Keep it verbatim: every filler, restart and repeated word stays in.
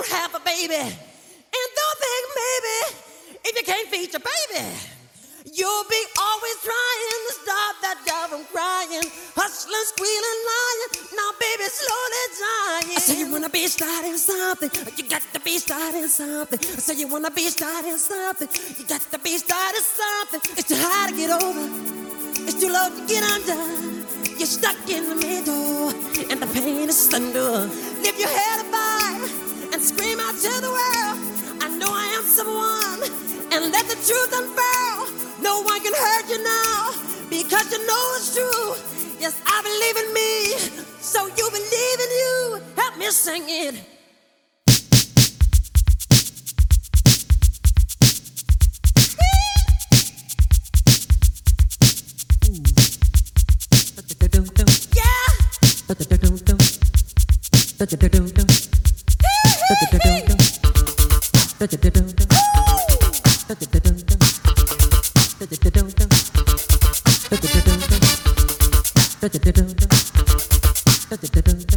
don't have a baby, and don't think maybe if you can't feed your baby, you'll be always trying to stop that girl from crying, hustling, squealing, lying. Now, baby, slowly dying. I say you wanna be starting something, you got to be starting something. I say you wanna be starting something, you got to be starting something. It's too hard to get over, it's too low to get under. You're stuck in the middle, and the pain is thunder. Lift your head up high and scream out to the world, I know I am someone, and let the truth unfurl. No one can hurt you now, because you know it's true. Yes, I believe in me, so you believe in you. Help me sing it. Yeah.